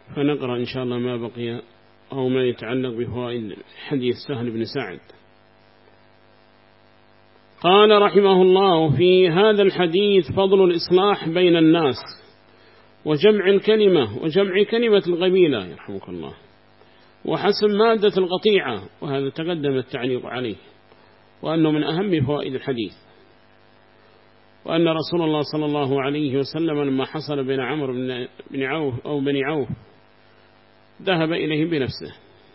فنقرأ إن شاء الله ما بقي أو ما يتعلق بفوائد حديث سهل بن سعد. قال رحمه الله: في هذا الحديث فضل الإصلاح بين الناس وجمع الكلمة وجمع كلمة القبيلة يرحمك الله، وحسم مادة القطيعة، وهذا تقدم التعليق عليه، وأنه من أهم فوائد الحديث، وأن رسول الله صلى الله عليه وسلم لما حصل بين عمرو بن عوف أو بني عوف ذهب إليهم بنفسه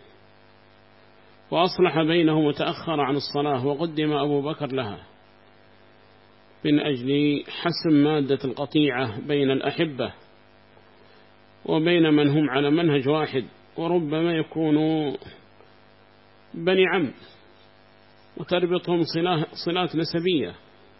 وأصلح بينهم وتأخر عن الصلاة، وقدم أبو بكر لها من أجل حسم مادة القطيعة بين الأحبة وبين من هم على منهج واحد، وربما يكونوا بني عم وتربطهم صلات نسبية،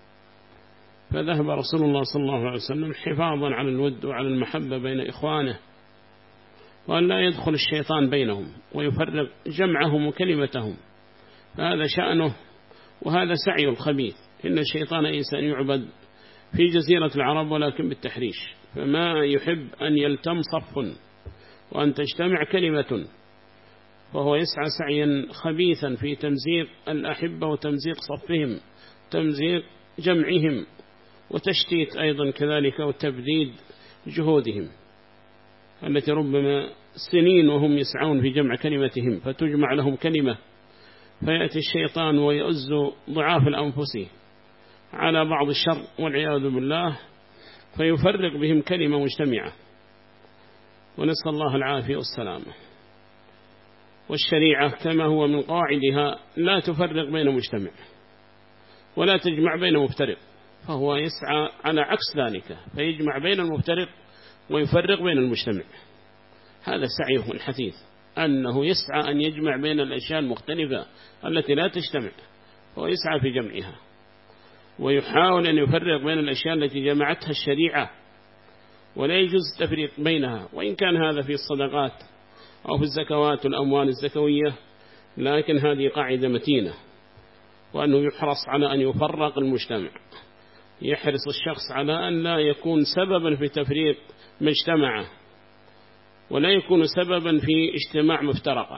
فذهب رسول الله صلى الله عليه وسلم حفاظا على الود وعلى المحبة بين إخوانه، وأن لا يدخل الشيطان بينهم ويفرق جمعهم وكلمتهم، فهذا شأنه وهذا سعي الخبيث. إن الشيطان ليس أن يعبد في جزيرة العرب ولكن بالتحريش، فما يحب أن يلتم صف وأن تجتمع كلمة، فهو يسعى سعيا خبيثا في تمزيق الأحبة وتمزيق صفهم، تمزيق جمعهم، وتشتيت أيضا كذلك وتبديد جهودهم التي ربما سنين وهم يسعون في جمع كلمتهم، فتجمع لهم كلمة، فيأتي الشيطان ويؤز ضعاف الأنفس على بعض الشر والعياذ بالله، فيفرق بهم كلمة مجتمعة، ونسأل الله العافية والسلامة. والشريعة كما هو من قواعدها لا تفرق بين مجتمع ولا تجمع بين مفترق، فهو يسعى على عكس ذلك، فيجمع بين المفترق ويفرق بين المجتمع. هذا سعيه الحثيث، أنه يسعى أن يجمع بين الأشياء المختلفة التي لا تجتمع، هو يسعى في جمعها، ويحاول أن يفرق بين الأشياء التي جمعتها الشريعة، ولا يجوز التفريق بينها، وإن كان هذا في الصدقات أو في الزكوات والأموال الزكوية، لكن هذه قاعدة متينة، وأنه يحرص على أن يفرق المجتمع، يحرص الشخص على أن لا يكون سببا في تفريق مجتمعه، ولا يكون سببا في اجتماع مفترقة،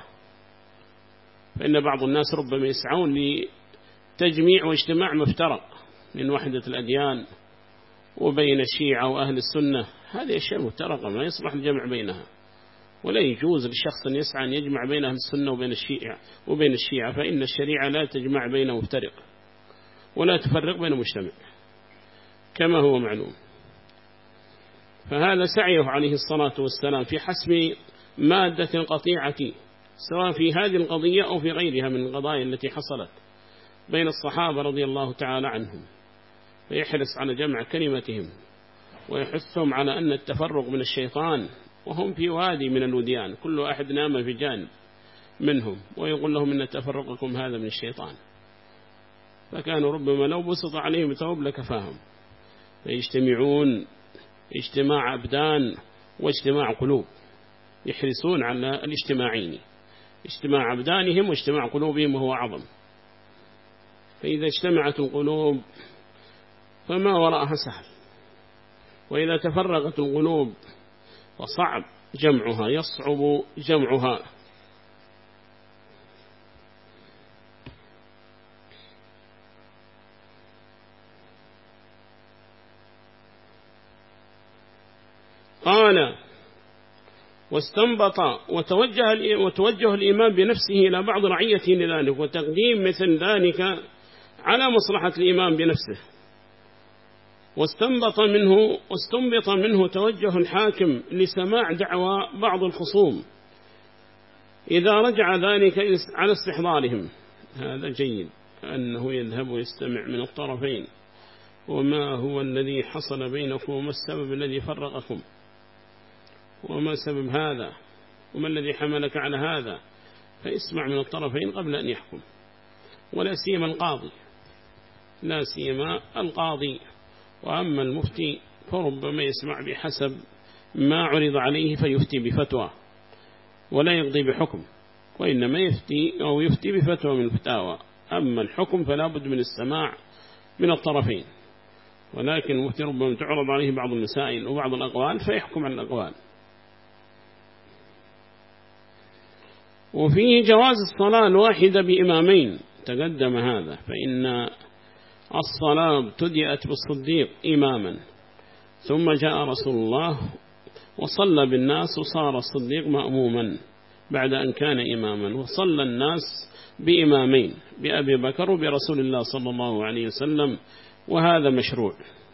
فإن بعض الناس ربما يسعون لتجميع واجتماع مفترق من وحدة الأديان وبين الشيعة وأهل السنة، هذه أشياء مفترقة ما يصلح الجمع بينها، ولا يجوز للشخص أن يسعى أن يجمع بين أهل السنة وبين الشيعة، فإن الشريعة لا تجمع بين مفترق ولا تفرق بين مجتمع كما هو معلوم. فهذا سعيه عليه الصلاة والسلام في حسم مادة القطيعة، سواء في هذه القضية أو في غيرها من القضايا التي حصلت بين الصحابة رضي الله تعالى عنهم، فيحرص على جمع كلمتهم ويحثهم على أن التفرق من الشيطان، وهم في وادي من الوديان، كل أحد نام في جانب منهم، ويقول لهم إن تفرقكم هذا من الشيطان، فكانوا ربما لو بسط عليهم ثوب لكفاهم، فيجتمعون اجتماع أبدان واجتماع قلوب، يحرصون على الاجتماعين، اجتماع أبدانهم واجتماع قلوبهم وهو أعظم. فإذا اجتمعت القلوب فما وراءها سهل، وإذا تفرقت القلوب فصعب جمعها، يصعب جمعها. قال: واستنبط وتوجه الإمام بنفسه إلى بعض رعيته لذلك، وتقديم مثل ذلك على مصلحة الإمام بنفسه. واستنبط منه توجه الحاكم لسماع دعوى بعض الخصوم إذا رجع ذلك على استحضارهم، هذا جيد، أنه يذهب ويستمع من الطرفين، وما هو الذي حصل بينكم، وما السبب الذي فرقكم، وما سبب هذا، وما الذي حملك على هذا، فاسمع من الطرفين قبل أن يحكم، ولا سيما القاضي، لا سيما القاضي. وأما المفتي فربما يسمع بحسب ما عرض عليه فيفتي بفتوى ولا يقضي بحكم، وإنما يفتي بفتوى من الفتاوى. أما الحكم فلا بد من السماع من الطرفين، ولكن المفتي ربما تعرض عليه بعض المسائل وبعض الأقوال فيحكم عن الأقوال. وفيه جواز الصلاة الواحدة بإمامين، تقدم هذا، فإن الصلاة ابتدأت بالصديق إماما، ثم جاء رسول الله وصلى بالناس، وصار الصديق مأموما بعد أن كان إماما، وصلى الناس بإمامين، بأبي بكر وبرسول الله صلى الله عليه وسلم، وهذا مشروع.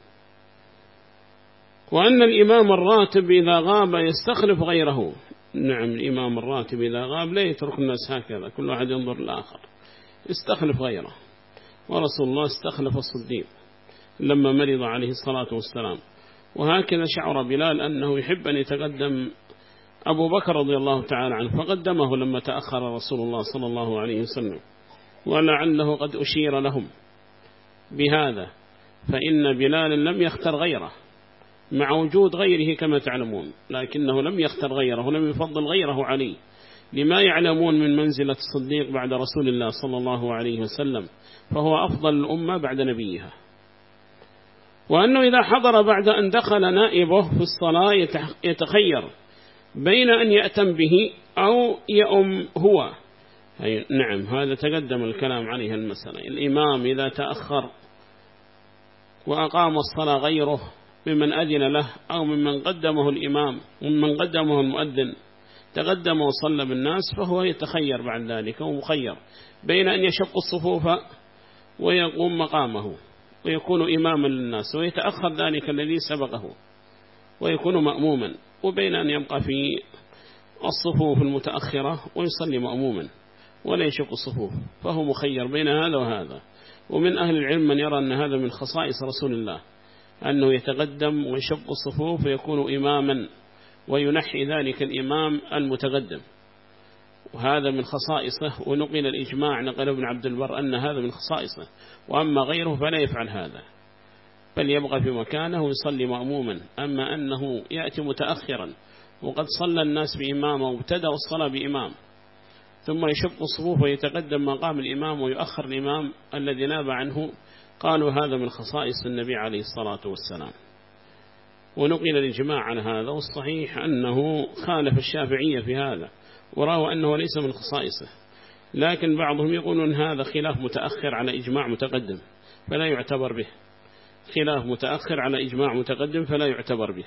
وأن الإمام الراتب إذا غاب يستخلف غيره. نعم، الإمام الراتب إذا غاب لا يترك الناس هكذا كل واحد ينظر للآخر، يستخلف غيره. ورسول الله استخلف الصديق لما مرض عليه الصلاة والسلام. وهكذا شعر بلال أنه يحب أن يتقدم أبو بكر رضي الله تعالى عنه، فقدمه لما تأخر رسول الله صلى الله عليه وسلم، ولعله قد أشير لهم بهذا، فإن بلال لم يختر غيره مع وجود غيره كما تعلمون، لكنه لم يختر غيره ولم يفضل غيره عليه، لما يعلمون من منزلة الصديق بعد رسول الله صلى الله عليه وسلم، فهو أفضل الأمة بعد نبيها. وأنه إذا حضر بعد أن دخل نائبه في الصلاة يتخير بين أن يأتم به أو يأم هو. نعم، هذا تقدم الكلام عليه المسألة. الإمام إذا تأخر وأقام الصلاة غيره ممن أذن له أو ممن قدمه الإمام وممن قدمه المؤذن تقدم وصلى بالناس، فهو يتخير بعد ذلك ومخير بين أن يشق الصفوف ويقوم مقامه ويكون إماما للناس ويتأخر ذلك الذي سبقه ويكون مأموما، وبين أن يبقى في الصفوف المتأخرة ويصلي مأموما ولا يشق الصفوف، فهو مخير بين هذا وهذا. ومن أهل العلم من يرى أن هذا من خصائص رسول الله، أنه يتقدم ويشق الصفوف ويكون إماما وينحي ذلك الإمام المتقدم، وهذا من خصائصه. ونقل الإجماع، نقل ابن عبد البر أن هذا من خصائصه، وأما غيره فلا يفعل هذا، بل يبقى في مكانه ويصلي مأموما. أما أنه يأتي متأخرا وقد صلى الناس بإمامه وابتدأ الصلاة بإمام، ثم يشق الصفوف ويتقدم مقام الإمام ويؤخر الإمام الذي ناب عنه، قالوا هذا من خصائص النبي عليه الصلاة والسلام. ونقل الإجماع عن هذا، والصحيح أنه خالف الشافعية في هذا ورأوا أنه ليس من خصائصه، لكن بعضهم يقولون هذا خلاف متأخر على إجماع متقدم فلا يعتبر به، خلاف متأخر على إجماع متقدم فلا يعتبر به.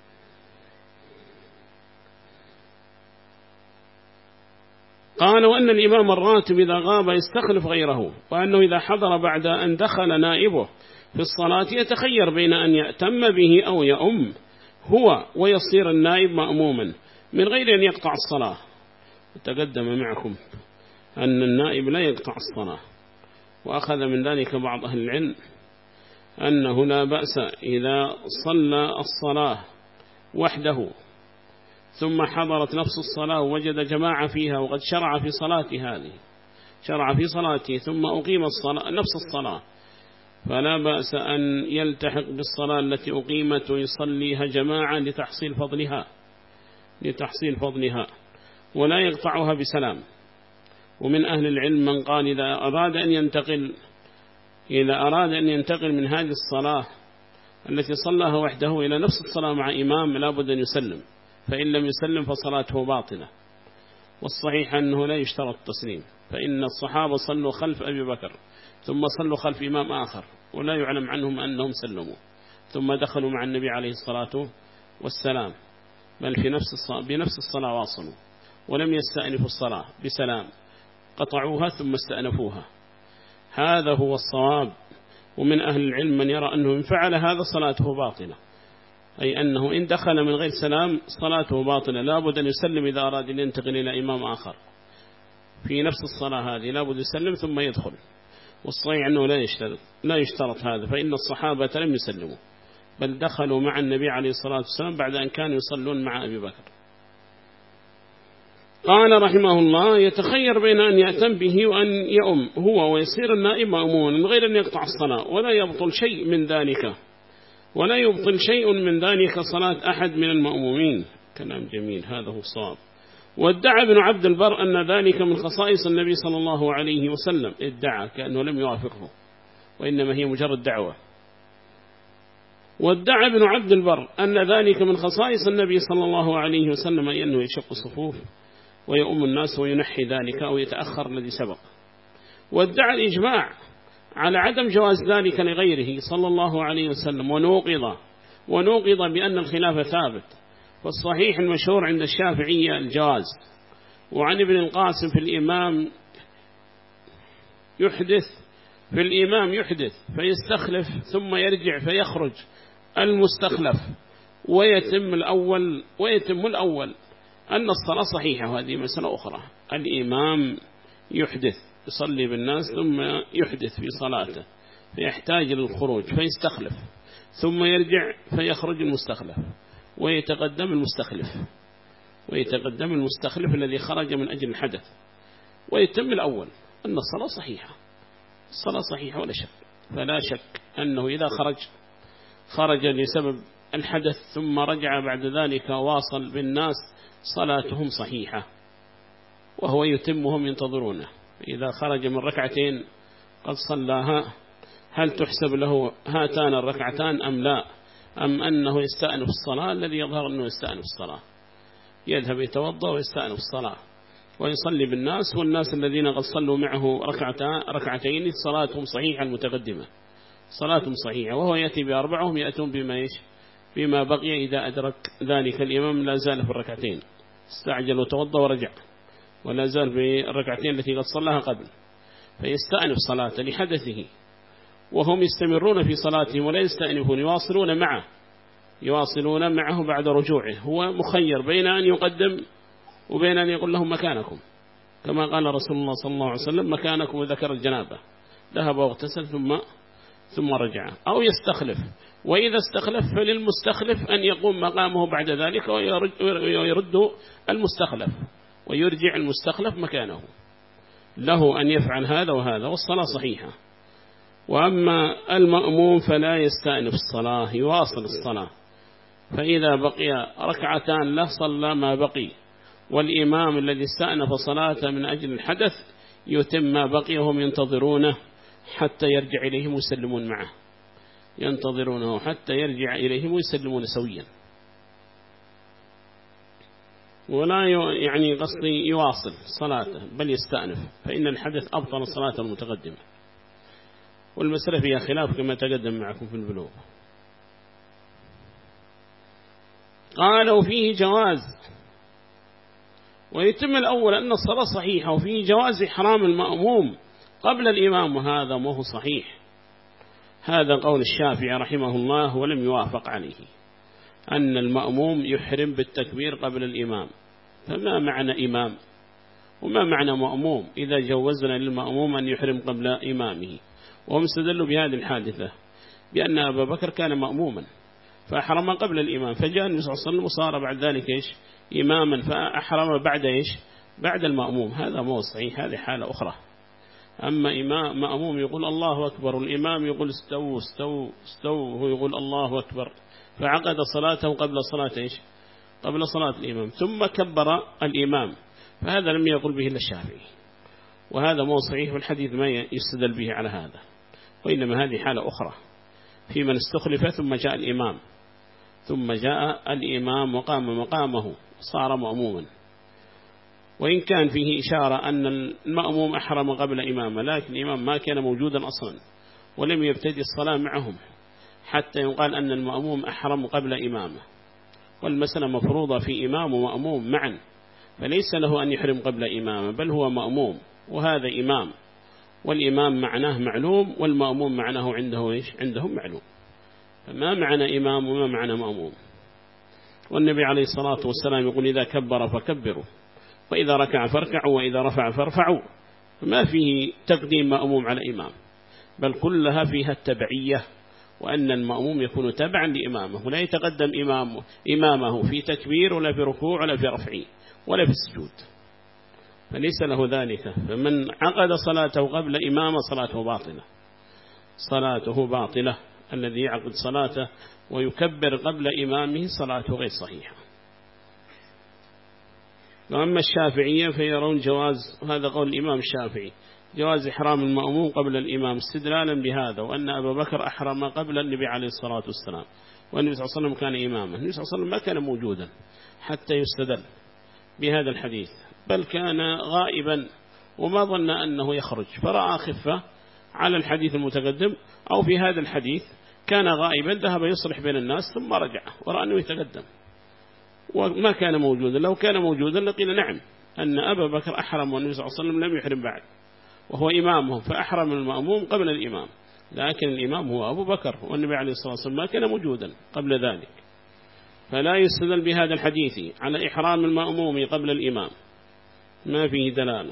قال وأن الإمام الراتب إذا غاب يستخلف غيره، وأنه إذا حضر بعد أن دخل نائبه في الصلاة يتخير بين أن يأتم به أو يأم هو ويصير النائب مأموما من غير أن يقطع الصلاة. تقدم معكم أن النائب لا يقطع الصلاة، وأخذ من ذلك بعض أهل العلم أنه لا بأس إذا صلى الصلاة وحده ثم حضرت نفس الصلاة ووجد جماعة فيها وقد شرع في صلاة هذه، شرع في صلاته ثم أقيم الصلاة نفس الصلاة، فلا بأس أن يلتحق بالصلاة التي أقيمت ويصليها جماعة لتحصيل فضلها ولا يقطعها بسلام. ومن أهل العلم من قال إذا أراد أن ينتقل من هذه الصلاة التي صلاها وحده إلى نفس الصلاة مع إمام لا بد أن يسلم، فإن لم يسلم فصلاته باطلة. والصحيح أنه لا يشترط التسليم، فإن الصحابة صلوا خلف أبي بكر ثم صلوا خلف إمام آخر ولا يعلم عنهم أنهم سلموا، ثم دخلوا مع النبي عليه الصلاة والسلام، بل بنفس الصلاة واصلوا ولم يستأنفوا الصلاة بسلام، قطعوها ثم استأنفوها. هذا هو الصواب. ومن أهل العلم من يرى أنه إن فعل هذا صلاته باطلة، أي أنه إن دخل من غير سلام صلاته باطلة، لا بد أن يسلم إذا أراد أن ينتقل إلى إمام آخر في نفس الصلاة هذه، لا بد يسلم ثم يدخل. والصحيح أنه لا يشترط هذا، فإن الصحابة لم يسلموا بل دخلوا مع النبي عليه الصلاة والسلام بعد أن كانوا يصلون مع أبي بكر. قال رحمه الله يتخير بين أن يأتم به وأن يؤم هو ويصير النائب مأموما من غير أن يقطع الصلاة، ولا يبطل شيء من ذلك صلاة أحد من المأمومين. كلام جميل، هذا هو الصواب. وادعى ابن عبد البر أن ذلك من خصائص النبي صلى الله عليه وسلم، ادعى كأنه لم يوافقه وإنما هي مجرد دعوة. وادعى ابن عبد البر أن ذلك من خصائص النبي صلى الله عليه وسلم، أي أنه يشق الصفوف ويؤم الناس وينحي ذلك أو يتأخر الذي سبق. وادعى الإجماع على عدم جواز ذلك لغيره صلى الله عليه وسلم، ونوقض بأن الخلاف ثابت. فالصحيح المشهور عند الشافعية الجواز. وعن ابن القاسم في الإمام يحدث فيستخلف ثم يرجع فيخرج المستخلف ويتم الأول أن الصلاة صحيحة. وهذه مسألة أخرى. الإمام يحدث يصلي بالناس ثم يحدث في صلاته فيحتاج للخروج فيستخلف ثم يرجع فيخرج المستخلف ويتقدم المستخلف الذي خرج من أجل الحدث ويتم الأول أن الصلاة صحيحة ولا شك. فلا شك أنه إذا خرج لسبب الحدث ثم رجع بعد ذلك واصل بالناس صلاتهم صحيحة وهو يتمهم ينتظرونه. إذا خرج من ركعتين قد صلاها هل تحسب له هاتان الركعتان أم لا، أم أنه يستأنف الصلاة؟ الذي يظهر أنه يستأنف الصلاة، يذهب يتوضأ ويستأنف الصلاة ويصلي بالناس، والناس الذين قد صلوا معه ركعتين صلاتهم صحيحة المتقدمة صلاتهم صحيحة، وهو يأتي بأربعهم يأتون بما بقي إذا أدرك ذلك الإمام لا زال في الركعتين، استعجل وتوضأ ورجع ولا زال بالركعتين التي قد صلاها قبل، فيستأنف صلاة لحدثه، وهم يستمرون في صلاتهم ولا يستأنفون، يواصلون معه بعد رجوعه. هو مخير بين أن يقدم وبين أن يقول لهم مكانكم، كما قال رسول الله صلى الله عليه وسلم مكانكم، وذكر الجنابة، ذهب واغتسل ثم رجع، أو يستخلف. وإذا استخلف فللمستخلف أن يقوم مقامه بعد ذلك ويرد المستخلف ويرجع المستخلف مكانه، له أن يفعل هذا وهذا، والصلاة صحيحة. وأما المأموم فلا يستأنف الصلاة، يواصل الصلاة، فإذا بقي ركعتان له صلى ما بقي، والإمام الذي استأنف صلاة من أجل الحدث يتم ما بقي، وهم ينتظرونه حتى يرجع إليهم ويسلمون معه، ينتظرونه حتى يرجع إليهم ويسلمون سويا، ولا يعني قصدي يواصل صلاته بل يستأنف، فإن الحدث أبطل الصلاة المتقدمة. والمسألة فيها خلاف كما تقدم معكم في البلوغ. قالوا فيه جواز ويتم الأول أن الصلاة صحيحة، وفيه جواز إحرام المأموم قبل الإمام، وهذا ما هو صحيح. هذا قول الشافعي رحمه الله ولم يوافق عليه، أن المأموم يحرم بالتكبير قبل الإمام. فما معنى إمام وما معنى مأموم إذا جوزنا للمأموم أن يحرم قبل إمامه؟ وهم استدلوا بهذه الحادثة بأن أبا بكر كان مأموما فأحرم قبل الإمام، فجاء النبي صلى الله عليه وسلم وصار بعد ذلك إماما فأحرم بعد المأموم. هذا مو صحيح، هذه حالة أخرى. أما مأموم يقول الله أكبر، والإمام يقول استووا هو يقول الله أكبر، فعقد صلاته قبل صلاة الإمام ثم كبر الإمام، فهذا لم يقل به إلا الشافعي، وهذا مو صحيح، والحديث ما يستدل به على هذا. وإنما هذه حالة أخرى في من استخلف ثم جاء الإمام وقام مقامه صار مأموما، وإن كان فيه إشارة أن المأموم أحرم قبل إمامه، لكن الإمام ما كان موجودا أصلا ولم يبتدي الصلاة معهم حتى يقال أن المأموم أحرم قبل إمامه، والمسألة مفروضة في إمام ومأموم معا، فليس له أن يحرم قبل إمامه، بل هو مأموم وهذا إمام، والإمام معناه معلوم والمأموم معناه عندهم معلوم. فما معنى إمام وما معنى مأموم؟ والنبي عليه الصلاة والسلام يقول إذا كبر فكبروا، وإذا ركع فاركعوا، وإذا رفع فارفعوا، فما فيه تقديم مأموم على إمام، بل كلها فيها التبعية، وأن المأموم يكون تبعا لإمامه، ولا يتقدم إمامه في تكبير ولا في ركوع ولا في رفع ولا في السجود، فليس له ذلك. فمن عقد صلاته قبل إمامه صلاته باطلة. الذي يعقد صلاته ويكبر قبل إمامه صلاته غير صحيحة. وأما الشافعية فيرون جواز، هذا قول الإمام الشافعي، جواز إحرام المأموم قبل الإمام استدلالا بهذا، وأن أبا بكر أحرم قبل النبي عليه الصلاة والسلام، والنبي صلى الله عليه وسلم كان إماما، النبي صلى الله عليه وسلم ما كان موجودا حتى يستدل، بهذا الحديث، بل كان غائبا وما ظن أنه يخرج، فرأى خفة على الحديث المتقدم أو في هذا الحديث، كان غائبا ذهب يصلح بين الناس ثم رجع ورأى أنه يتقدم وما كان موجودا. لو كان موجودا لقيل نعم أن أبا بكر أحرم والنبي صلى الله عليه وسلم لم يحرم بعد وهو إمامهم، فأحرم المأموم قبل الإمام، لكن الإمام هو أبو بكر والنبي عليه الصلاة والسلام ما كان موجودا قبل ذلك، فلا يستدل بهذا الحديث على إحرام المأموم قبل الإمام، ما فيه دلالة.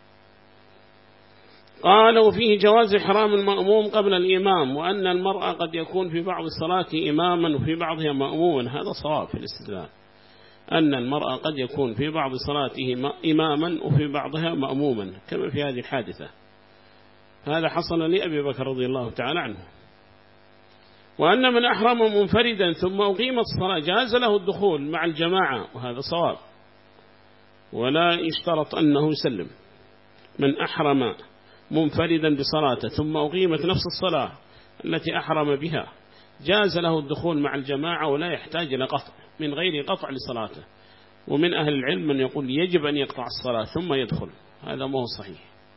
قال وفيه جواز إحرام المأموم قبل الإمام، وأن المرأة قد يكون في بعض الصلاة إماما وفي بعضها مأموما، هذا صواب في الاستدلال، أن المرأة قد يكون في بعض صلاته إماما وفي بعضها مأموما كما في هذه الحادثة، هذا حصل لأبي بكر رضي الله تعالى عنه. وأن من أحرم منفردا ثم أقيمت الصلاة جاز له الدخول مع الجماعة، وهذا صواب، ولا يشترط أنه يسلم. من أحرم منفردا بصلاته ثم أقيمت نفس الصلاة التي أحرم بها جاز له الدخول مع الجماعة ولا يحتاج إلى قطع من غير قطع لصلاته. ومن أهل العلم من يقول يجب أن يقطع الصلاة ثم يدخل، هذا ما هو صحيح.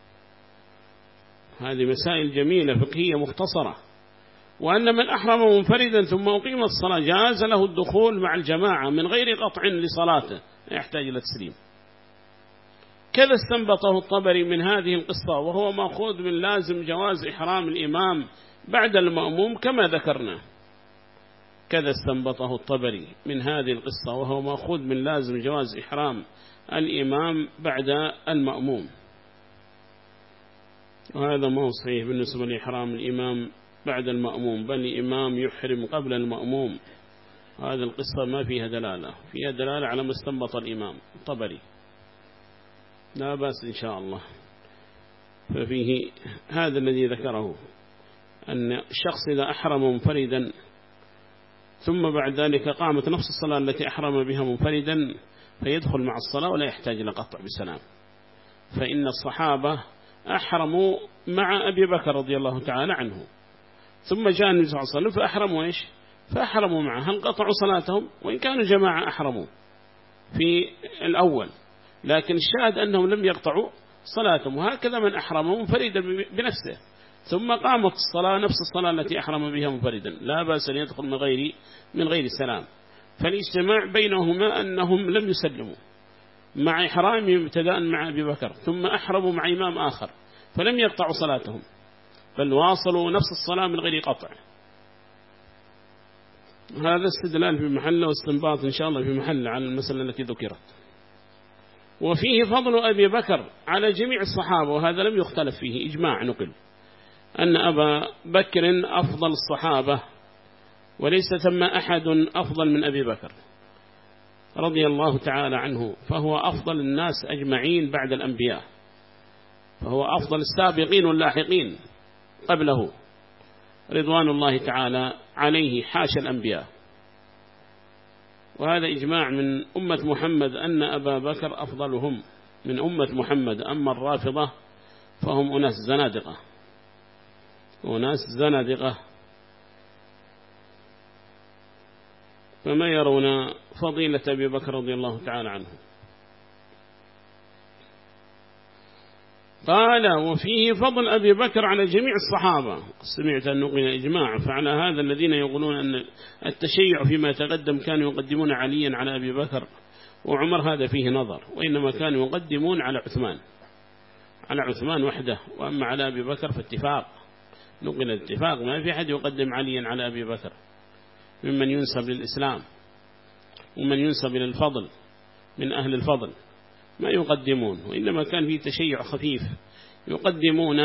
هذه مسائل جميلة فقهية مختصرة. وأن من أحرم منفردا ثم أقيمت الصلاة جاز له الدخول مع الجماعة من غير قطع لصلاته، لا يحتاج إلى تسليم. كذا استنبطه الطبري من هذه القصة، وهو مأخوذ من لازم جواز إحرام الإمام بعد المأموم كما ذكرنا. كذا استنبطه الطبري من هذه القصة، وهو مأخوذ من لازم جواز إحرام الإمام بعد المأموم، وهذا ما هو صحيح بالنسبة لإحرام الإمام بعد المأموم، بل الإمام يحرم قبل المأموم. هذه القصة ما فيها دلالة، فيها دلالة على ما استنبط الإمام الطبري، لا بأس إن شاء الله. ففيه هذا الذي ذكره، أن الشخص إذا أحرم منفردا ثم بعد ذلك قامت نفس الصلاة التي أحرم بها منفردا فيدخل مع الصلاة ولا يحتاج إلى قطع بسلام. فإن الصحابة أحرموا مع أبي بكر رضي الله تعالى عنه، ثم جاء النبي صلى الله عليه وسلم فأحرموا إيش؟ فأحرموا معه، هل قطعوا صلاتهم؟ وإن كانوا جماعة أحرموا في الأول، لكن الشاهد أنهم لم يقطعوا صلاتهم. وهكذا من أحرم منفردا بنفسه ثم قامت الصلاة نفس الصلاة التي أحرم بها منفردا لا بأس أن يدخل من غير سلام. فالاجتماع بينهما أنهم لم يسلموا مع إحرامهم ابتداء مع أبي بكر، ثم أحرموا مع إمام آخر فلم يقطعوا صلاتهم بل واصلوا نفس الصلاة من غير قطع. هذا استدلال في محله واستنباط إن شاء الله في محله على المسألة التي ذكرت. وفيه فضل أبي بكر على جميع الصحابة، وهذا لم يختلف فيه، إجماع نقل أن أبا بكر أفضل الصحابة وليس ثم أحد أفضل من أبي بكر رضي الله تعالى عنه، فهو أفضل الناس أجمعين بعد الأنبياء، فهو أفضل السابقين واللاحقين قبله رضوان الله تعالى عليه حاشا الأنبياء. وهذا إجماع من أمة محمد أن أبا بكر أفضلهم من أمة محمد. أما الرافضة فهم أناس زنادقة فما يرون فضيلة أبي بكر رضي الله تعالى عنه. قال وفيه فضل أبي بكر على جميع الصحابة. سمعت أن نقل إجماع، فعلى هذا الذين يقولون أن التشيع فيما تقدم كانوا يقدمون عليا على أبي بكر وعمر، هذا فيه نظر، وإنما كانوا يقدمون على عثمان وحده، وأما على أبي بكر فاتفاق، نقل الاتفاق، ما في أحد يقدم عليا على أبي بكر ممن ينسب للإسلام ومن ينسب إلى الفضل من أهل الفضل، ما يقدمون، وإنما كان فيه تشيع خفيف، يقدمون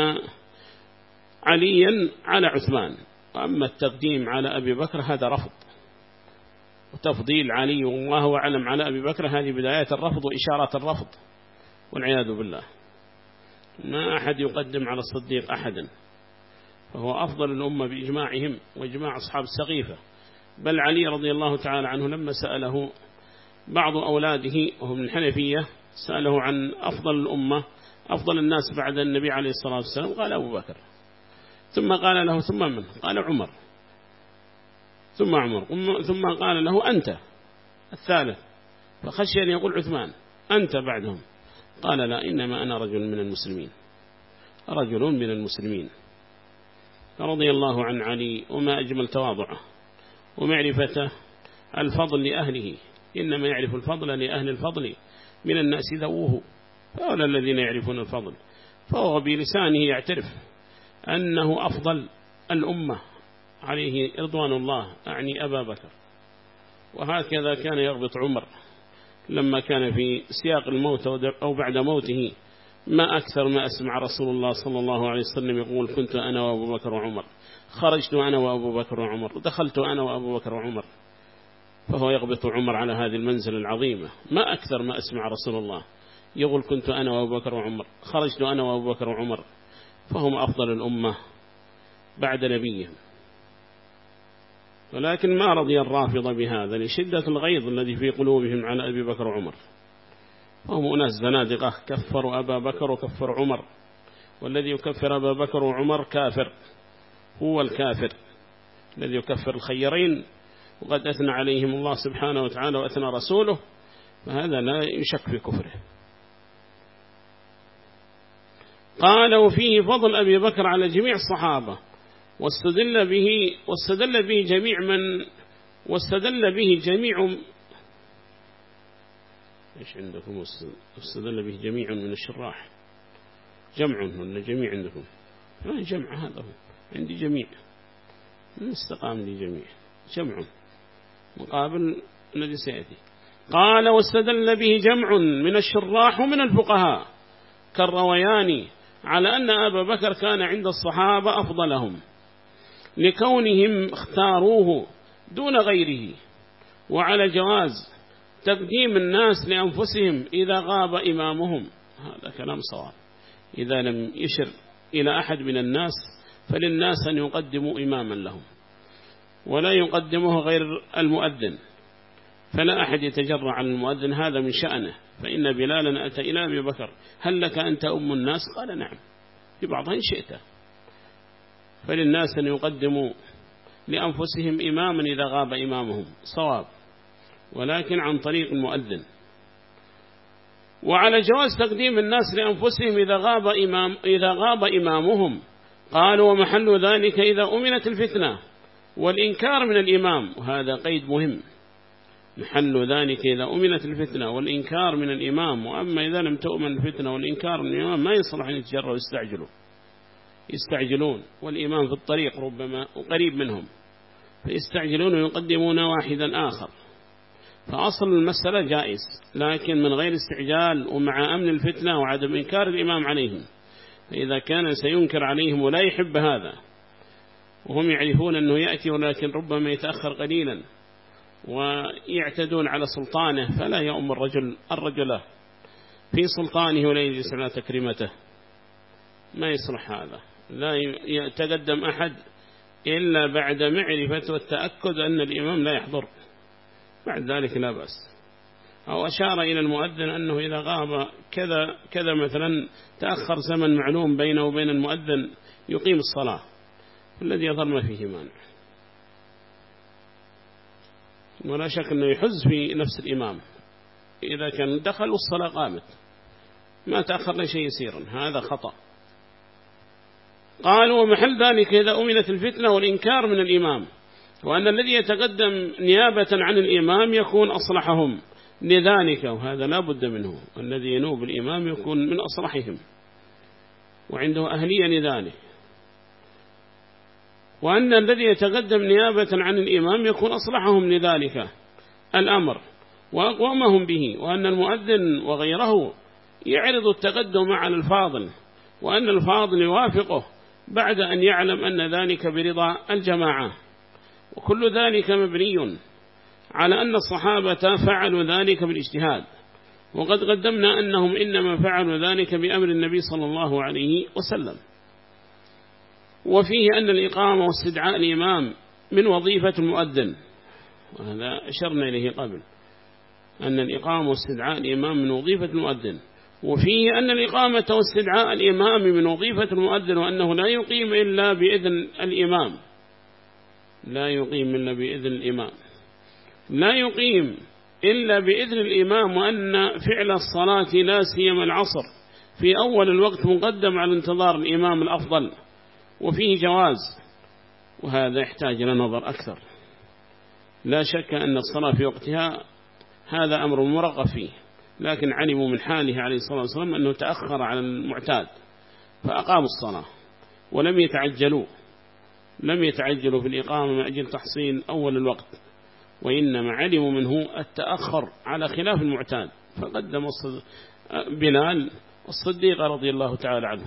عليا على عثمان، وأما التقديم على أبي بكر هذا رفض وتفضيل علي والله أعلم على أبي بكر، هذه بدايات الرفض وإشارات الرفض والعياذ بالله. ما أحد يقدم على الصديق أحدا، فهو أفضل الأمة بإجماعهم وإجماع أصحاب السقيفة. بل علي رضي الله تعالى عنه لما سأله بعض أولاده وهم من الحنفية، سأله عن أفضل الأمة أفضل الناس بعد النبي عليه الصلاة والسلام، قال أبو بكر، ثم قال له ثم من؟ قال عمر، ثم قال له أنت الثالث، فخشي أن يقول عثمان، أنت بعدهم؟ قال لا، إنما أنا رجل من المسلمين، رجل من المسلمين. رضي الله عن علي، وما أجمل تواضعه ومعرفته الفضل لأهله، إنما يعرف الفضل لأهل الفضل من الناس ذووه، فأولى الذين يعرفون الفضل. فهو بلسانه يعترف أنه أفضل الأمة عليه رضوان الله، أعني أبا بكر. وهكذا كان يغبط عمر لما كان في سياق الموت أو بعد موته، ما أكثر ما أسمع رسول الله صلى الله عليه وسلم يقول كنت أنا وأبو بكر وعمر، خرجت أنا وأبو بكر وعمر، دخلت أنا وأبو بكر وعمر. فهو يغبط عمر على هذه المنزل العظيمة، ما أكثر ما أسمع رسول الله يقول كنت أنا وأبو بكر وعمر، خرجت أنا وأبو بكر وعمر، فهم أفضل الأمة بعد نبيهم. ولكن ما رضي الرافضة بهذا لشدة الغيظ الذي في قلوبهم على أبي بكر وعمر، وهم أناس زنادقة كفروا أبا بكر وكفر عمر، والذي يكفر أبا بكر وعمر كافر، هو الكافر الذي يكفر الخيرين، وقد أثنى عليهم الله سبحانه وتعالى وأثنى رسوله، فهذا لا يشك في كفره. قال وفيه فضل أبي بكر على جميع الصحابة، واستدل به جميع إيش عندكم؟ واستدل به جميع من الشراح، جمع ولا جميع عندكم؟ جمع، هذا هو عندي جميع، استقام لي جميع، جمع مقابل الذي سيأتي. قال واستدل به جمع من الشراح ومن الفقهاء كالروياني على أن أبا بكر كان عند الصحابة أفضلهم لكونهم اختاروه دون غيره، وعلى جواز تقديم الناس لأنفسهم إذا غاب إمامهم. هذا كلام صواب، إذا لم يشر إلى أحد من الناس فللناس أن يقدموا إماما لهم، ولا يقدمه غير المؤذن، فلا أحد يتجرع عن المؤذن، هذا من شأنه. فإن بلالا أتى إلى أبي بكر هل لك أنت أم الناس؟ قال نعم، في بعضها إن شئت. فللناس أن يقدموا لأنفسهم إماما إذا غاب إمامهم، صواب، ولكن عن طريق المؤذن. وعلى جواز تقديم الناس لأنفسهم إذا غاب إمامهم. قالوا ومحل ذلك إذا أمنت الفتنة والإنكار من الإمام، وهذا قيد مهم، محل ذلك إذا أمنت الفتنة والإنكار من الإمام. وأما إذا لم تؤمن الفتنة والإنكار من الإمام ما يصلح أن يتجروا يستعجلون، والإمام في الطريق ربما قريب منهم، فيستعجلون ويقدمون واحدا آخر. فأصل المسألة جائز، لكن من غير استعجال ومع أمن الفتنة وعدم إنكار الإمام عليهم. فإذا كان سينكر عليهم ولا يحب هذا، وهم يعرفون أنه يأتي ولكن ربما يتأخر قليلا ويعتدون على سلطانه، فلا يؤم الرجل في سلطانه ولا يجلس على تكريمته، ما يصلح هذا. لا يتقدم أحد إلا بعد معرفة والتأكد أن الإمام لا يحضر، بعد ذلك لا بأس. أو أشار إلى المؤذن أنه إذا غاب كذا مثلا تأخر زمن معلوم بينه وبين المؤذن يقيم الصلاة، الذي يظل ما فيه مانع، ولا شك أنه يحز في نفس الإمام إذا كان دخل والصلاة قامت، ما تأخر لشيء يسيرا، هذا خطأ. قالوا ومحل ذلك إذا أمنت الفتنة والإنكار من الإمام، وأن الذي يتقدم نيابة عن الإمام يكون أصلحهم لذلك، وهذا لا بد منه، الذي ينوب الإمام يكون من أصلحهم وعنده أهلية لذلك. وأن الذي يتقدم نيابة عن الإمام يكون أصلحهم لذلك الأمر وأقومهم به، وأن المؤذن وغيره يعرض التقدم على الفاضل، وأن الفاضل يوافقه بعد أن يعلم أن ذلك برضا الجماعة. وكل ذلك مبني على أن الصحابة فعلوا ذلك بالاجتهاد، وقد قدمنا أنهم إنما فعلوا ذلك بأمر النبي صلى الله عليه وسلم. وفيه أن الإقامة واستدعاء الإمام من وظيفة المؤذن، وهذا أشرنا إليه قبل، أن الإقامة واستدعاء الإمام من وظيفة المؤذن. وفيه أن الإقامة واستدعاء الإمام من وظيفة المؤذن، وأنه لا يقيم إلا بإذن الإمام، لا يقيم إلا بإذن الإمام، لا يقيم إلا بإذن الإمام، وأن فعل الصلاة لا سيما العصر في أول الوقت مقدم على انتظار الإمام الأفضل وفيه جواز، وهذا يحتاج إلى نظر أكثر. لا شك أن الصلاة في وقتها هذا أمر مرغب فيه، لكن علموا من حاله عليه الصلاة والسلام أنه تأخر على المعتاد فأقاموا الصلاة ولم يتعجلوا في الإقامة من أجل تحصيل أول الوقت، وإنما علموا منه التأخر على خلاف المعتاد، فقدم بلال الصديق رضي الله تعالى عنه.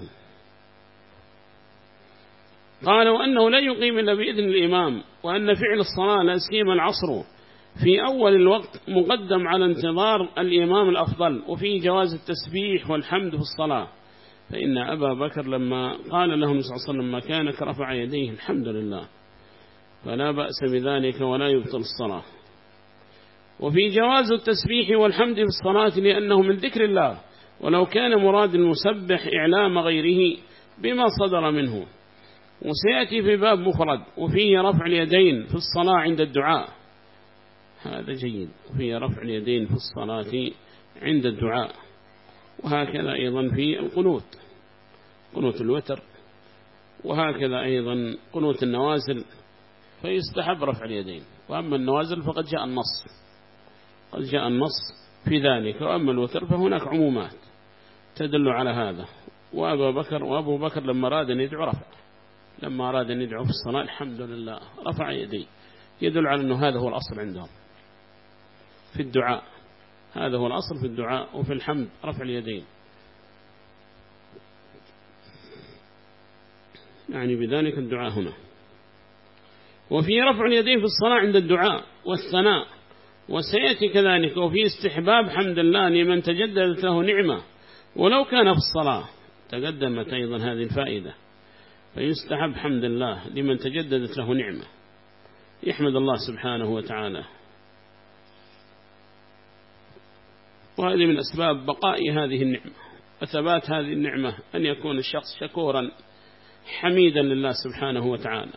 قالوا أنه لا يقيم إلا بإذن الإمام، وأن فعل الصلاة لا سيما العصر في أول الوقت مقدم على انتظار الإمام الأفضل، وفيه جواز التسبيح والحمد في الصلاة. فإن أبا بكر لما قال له النبي صلى الله عليه وسلم مكانك رفع يديه الحمد لله، فلا بأس بذلك ولا يبطل الصلاة. وفي جواز التسبيح والحمد في الصلاة لأنه من ذكر الله، ولو كان مراد المسبح إعلام غيره بما صدر منه. وسيأتي في باب مفرد وفيه رفع اليدين في الصلاة عند الدعاء، هذا جيد، وفيه رفع اليدين في الصلاة عند الدعاء. وهكذا أيضا في القنوت، قنوت الوتر، وهكذا أيضا قنوت النوازل، فيستحب رفع اليدين. وأما النوازل فقد جاء النص في ذلك، وأما الوتر فهناك عمومات تدل على هذا. وأبو بكر لما أراد أن يدعو رفع، لما أراد أن يدعو في الصلاة الحمد لله رفع يديه، يدل على أنه هذا هو الأصل عندهم في الدعاء، هذا هو الأصل في الدعاء. وفي الحمد رفع اليدين، يعني بذلك الدعاء هنا. وفي رفع اليدين في الصلاة عند الدعاء والثناء، وسيأتي كذلك. وفي استحباب حمد الله لمن تجددت له نعمة ولو كان في الصلاة، تقدمت أيضا هذه الفائدة، فيستحب حمد الله لمن تجددت له نعمة، يحمد الله سبحانه وتعالى. وهذه من أسباب بقاء هذه النعمة وثبات هذه النعمة، أن يكون الشخص شكورا حميدا لله سبحانه وتعالى.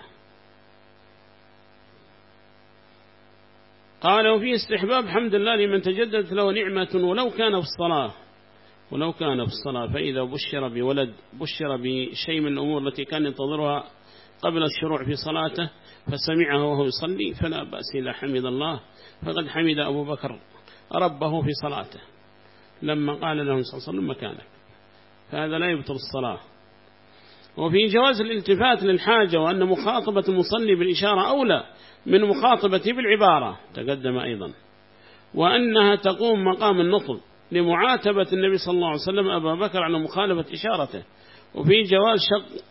قال وفي استحباب حمد الله لمن تجددت له نعمة ولو كان في الصلاة، فإذا بشر بولد، بشر بشيء من الأمور التي كان ينتظرها قبل الشروع في صلاته فسمعه وهو يصلي فلا بأس إذا حمد الله. فقد حمد أبو بكر ربه في صلاته لما قال له صلى الله عليه وسلم مكانك، فهذا لا يبطل الصلاة. وفي جواز الالتفات للحاجة، وأن مخاطبة المصلي بالإشارة أولى من مخاطبته بالعبارة، تقدم أيضا. وأنها تقوم مقام النطق لمعاتبة النبي صلى الله عليه وسلم أبا بكر على مخالفة إشارته. وفي جواز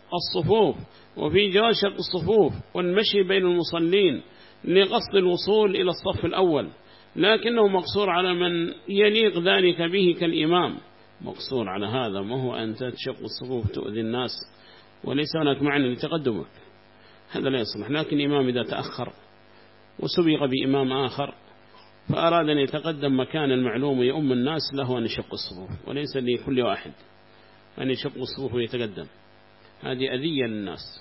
شق الصفوف والمشي بين المصلين لقصد الوصول إلى الصف الأول، لكنه مقصور على من يليق ذلك به كالإمام، مقصور على هذا، ما هو أن تشق الصفوف تؤذي الناس وليس هناك معنى لتقدمك، هذا لا يصلح. لكن الإمام إذا تأخر وسبق بإمام آخر فأراد أن يتقدم مكان المعلوم ويؤم الناس، له أن يشق الصفوف، وليس لكل واحد أن يشق الصفوف ويتقدم، هذه أذية للناس.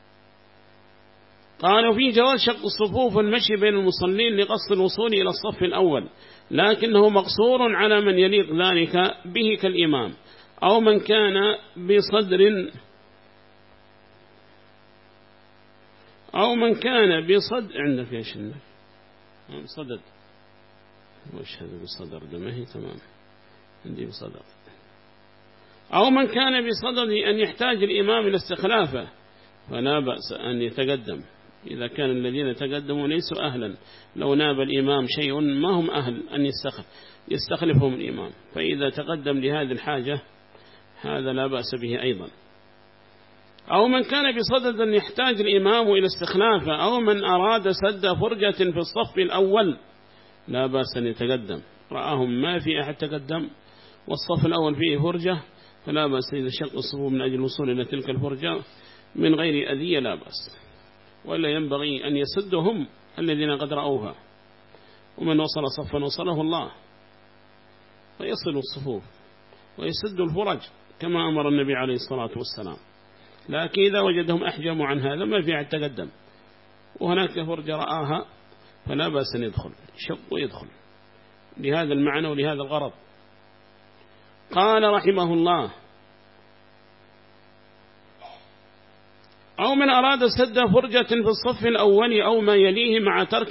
قالوا في جواز شق الصفوف والمشي بين المصلين لقصد الوصول إلى الصف الأول، لكنه مقصور على من يليق ذلك به كالإمام، أو من كان بصدد عندك إيش عندك صدد، وش هذا بصدر دمه تمام عندي بصدر، أو من كان بصدد أن يحتاج الإمام إلى استخلافه فلا بأس أن يتقدم، إذا كان الذين تقدموا ليسوا أهلا، لو ناب الإمام شيء ما هم أهل أن يستخلفهم الإمام، فإذا تقدم لهذه الحاجة هذا لا بأس به أيضا. أو من كان بصدد أن يحتاج الإمام إلى استخلافه، أو من أراد سد فرجة في الصف الأول لا بأس أن يتقدم، رآهم ما في أحد تقدم والصف الأول فيه فرجة فلا بأس إذا شق الصفوف من أجل الوصول إلى تلك الفرجة من غير أذية لا بأس، ولا ينبغي أن يسدهم الذين قد رأوها، ومن وصل صفا وصله الله، فيصل الصفوف ويسد الفرج كما أمر النبي عليه الصلاة والسلام. لكن إذا وجدهم أحجموا عن هذا ما في أحد تقدم وهناك فرجة رآها فلا بأس أن يدخل شق ويدخل. لهذا المعنى ولهذا الغرض. قال رحمه الله: أو من أراد سد فرجة في الصف الأول أو ما يليه مع ترك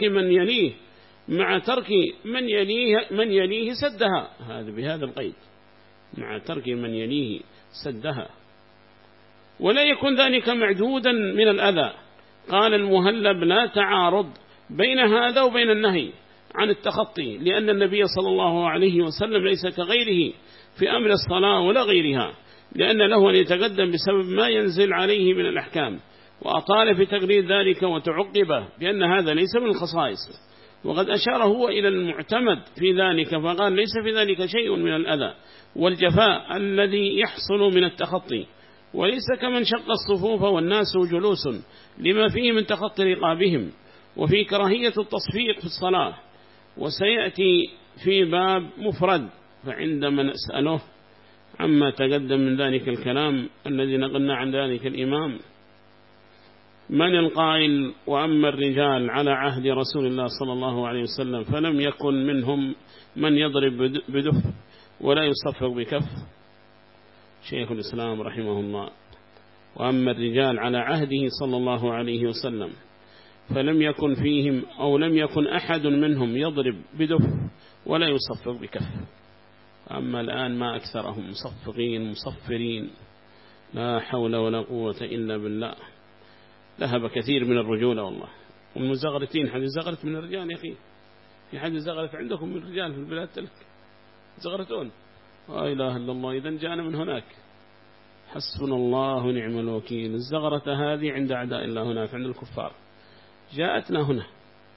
من يليه سدها. هذا بهذا القيد، مع ترك من يليه سدها، ولا يكون ذلك معدودا من الأذى. قال المهلب: لا تعارض بين هذا وبين النهي عن التخطي، لأن النبي صلى الله عليه وسلم ليس كغيره في أمر الصلاة ولا غيرها، لأن له أن يتقدم بسبب ما ينزل عليه من الأحكام، وأطال في تقرير ذلك وتعقبه بأن هذا ليس من الخصائص. وقد أشار هو إلى المعتمد في ذلك فقال: ليس في ذلك شيء من الأذى والجفاء الذي يحصل من التخطي، وليس كمن شق الصفوف والناس جلوس لما فيه من تخطي رقابهم، وفي كراهية التصفيق في الصلاة، وسيأتي في باب مفرد. فعندما نسأله عما تقدم من ذلك الكلام الذي نقلنا عن ذلك الإمام: من القائل: وأما الرجال على عهد رسول الله صلى الله عليه وسلم فلم يكن منهم من يضرب بدف ولا يصفق بكف. شيخ الإسلام رحمه الله: وأما الرجال على عهده صلى الله عليه وسلم فلم يكن فيهم أو لم يكن أحد منهم يضرب بدف ولا يصفق بكف. أما الآن ما أكثرهم مصفقين مصفرين، لا حول ولا قوة إلا بالله. ذهب كثير من الرجولة والله، والمزغرتين. حد زغرت من الرجال يا أخي؟ في حد زغرت عندكم من الرجال في البلاد تلك؟ زغرتون؟ لا إله إلا الله، إذن جاءنا من هناك. حسبنا الله ونعم الوكيل. الزغرة هذه عند أعداء الله هناك، عند الكفار. جاءتنا هنا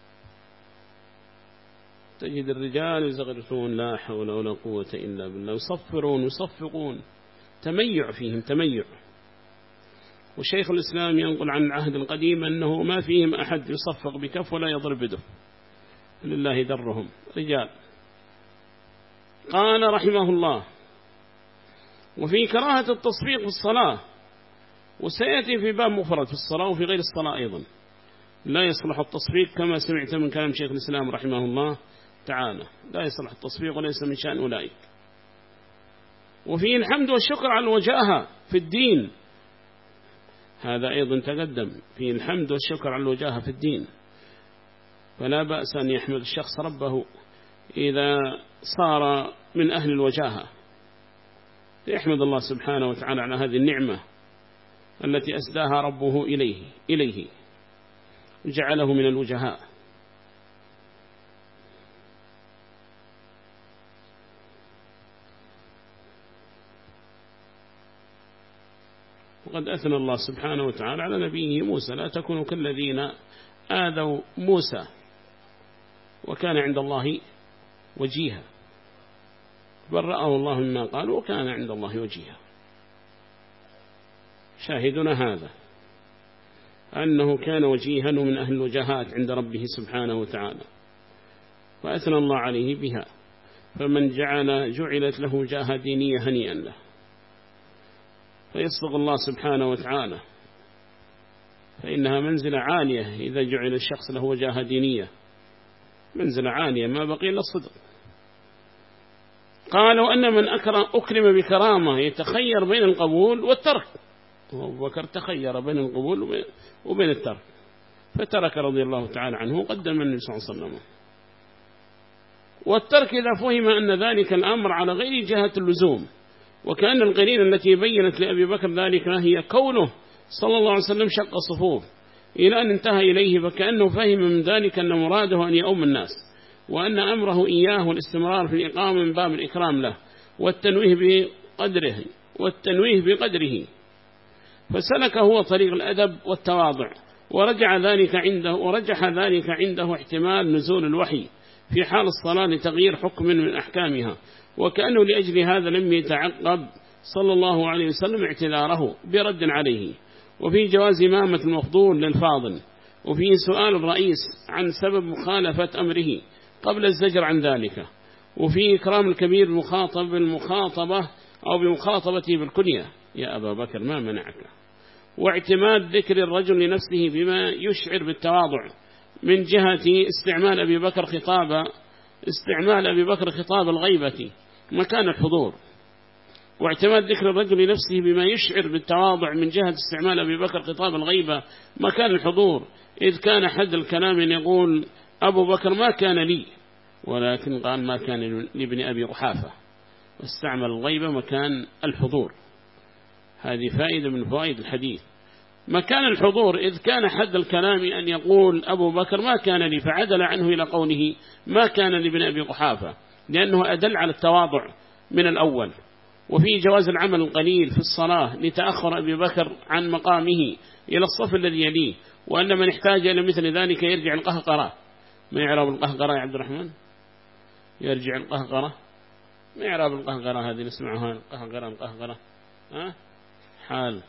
تجد الرجال يزغرتون، لا حول ولا قوة إلا بالله، يصفرون يصفقون، تميع فيهم تميع. وشيخ الإسلام ينقل عن العهد القديم أنه ما فيهم أحد يصفق بكف ولا يضرب بدف، لله درهم رجال. قال رحمه الله: وفي كراهة التصفيق في الصلاة، وسيأتي في باب مفرد في الصلاة وفي غير الصلاة أيضا. لا يصلح التصفيق كما سمعت من كلام شيخ الإسلام رحمه الله تعالى، لا يصلح التصفيق وليس من شأن أولئك. وفيه الحمد والشكر على الوجاهة في الدين، هذا أيضا تقدم، فيه الحمد والشكر على الوجاهة في الدين. فلا بأس أن يحمد الشخص ربه إذا صار من أهل الوجاهة، يحمد الله سبحانه وتعالى على هذه النعمة التي أسداها ربه إليه وجعله من الوجهاء. وقد أثنى الله سبحانه وتعالى على نبيه موسى: لا تكونوا كالذين آذوا موسى وكان عند الله وجيها، برأه الله مما قالوا وكان عند الله وجيها. شاهدنا هذا أنه كان وجيها من أهل الوجهات عند ربه سبحانه وتعالى، وأثنى الله عليه بها. فمن جعلت له جاهة دينية هنيئا له، فيصدق الله سبحانه وتعالى، فإنها منزلة عالية. إذا جعل الشخص له وجاهة دينية منزلة عالية ما بقي إلا الصدق. قالوا أن من أكرم بكرامة يتخير بين القبول والترك، وأبو بكر تخير بين القبول وبين الترك، فترك رضي الله تعالى عنه وقدم النبي صلى الله عليه وسلم. والترك إذا فهم أن ذلك الأمر على غير جهة اللزوم، وكأن القرينة التي بينت لأبي بكر ذلك هي كونه صلى الله عليه وسلم شق صفوف إلى أن انتهى إليه، فكأنه فهم من ذلك أن مراده أن يؤم الناس، وأن أمره إياه الاستمرار في الإقامة من باب الإكرام له والتنويه بقدره، فسلك هو طريق الأدب والتواضع، ورجح ذلك عنده احتمال نزول الوحي في حال الصلاة لتغيير حكم من أحكامها، وكأنه لأجل هذا لم يتعقب صلى الله عليه وسلم اعتذاره برد عليه، وفي جواز إمامة المفضول للفاضل، وفيه سؤال الرئيس عن سبب مخالفة أمره قبل الزجر عن ذلك، وفيه إكرام الكبير بالمخاطبة أو بمخاطبته بالكنية: يا أبا بكر ما منعك، واعتماد ذكر الرجل لنفسه بما يشعر بالتواضع من جهة استعمال أبي بكر خطاب استعمال أبي بكر خطاب الغيبة مكان الحضور، واعتماد ذكر الرجل لنفسه بما يشعر بالتواضع من جهة استعمال أبي بكر خطاب الغيبة مكان الحضور، إذ كان حد الكلام يقول أبو بكر ما كان لي، ولكن قال ما كان لابن أبي قحافة، واستعمل الغيبة مكان الحضور. هذه فائدة من فوائد الحديث. مكان الحضور إذ كان حد الكلام أن يقول أبو بكر ما كان لي، فعدل عنه إلى قوله ما كان لابن أبي قحافة، لأنه أدل على التواضع من الأول. وفي جواز العمل القليل في الصلاة لتأخر أبي بكر عن مقامه إلى الصف الذي يليه، وأن من احتاج إلى مثل ذلك يرجع القهقرة. ما يعرف القهقرة يا عبد الرحمن؟ يرجع القهقرة. ما يعرف القهقرة هذه نسمعها، القهقرة حال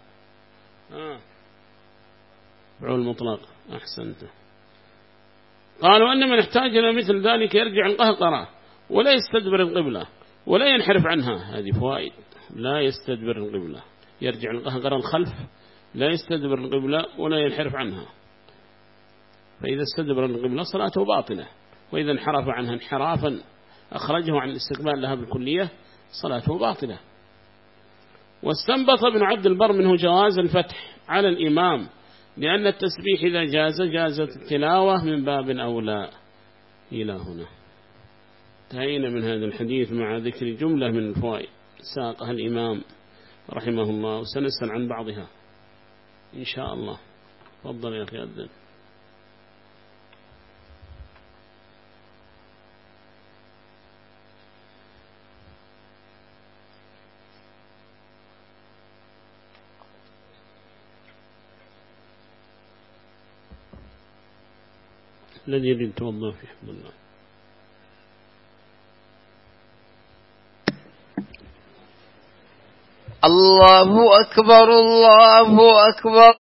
فعول مطلق. أحسنت. قالوا أن من احتاج إلى مثل ذلك يرجع القهقرة ولا يستدبر القبلة ولا ينحرف عنها. هذه فوائد. لا يستدبر القبلة، يرجع القهقرة الخلف، لا يستدبر القبلة ولا ينحرف عنها. فإذا استدبر القبلة صلاته باطلة، وإذا انحرف عنها انحرافا أخرجه عن الاستقبال لها بالكلية صلاته باطلة. واستنبط ابن عبد البر منه جواز الفتح على الإمام، لأن التسبيح إذا جازت التلاوة من باب أولى. إلى هنا انتهينا من هذا الحديث مع ذكر جملة من الفوائد ساقها الإمام رحمه الله، وسنسأل عن بعضها إن شاء الله. تفضل يا أخي أذن. الذي يريد توضأ في حفظ الله. الله أكبر الله أكبر.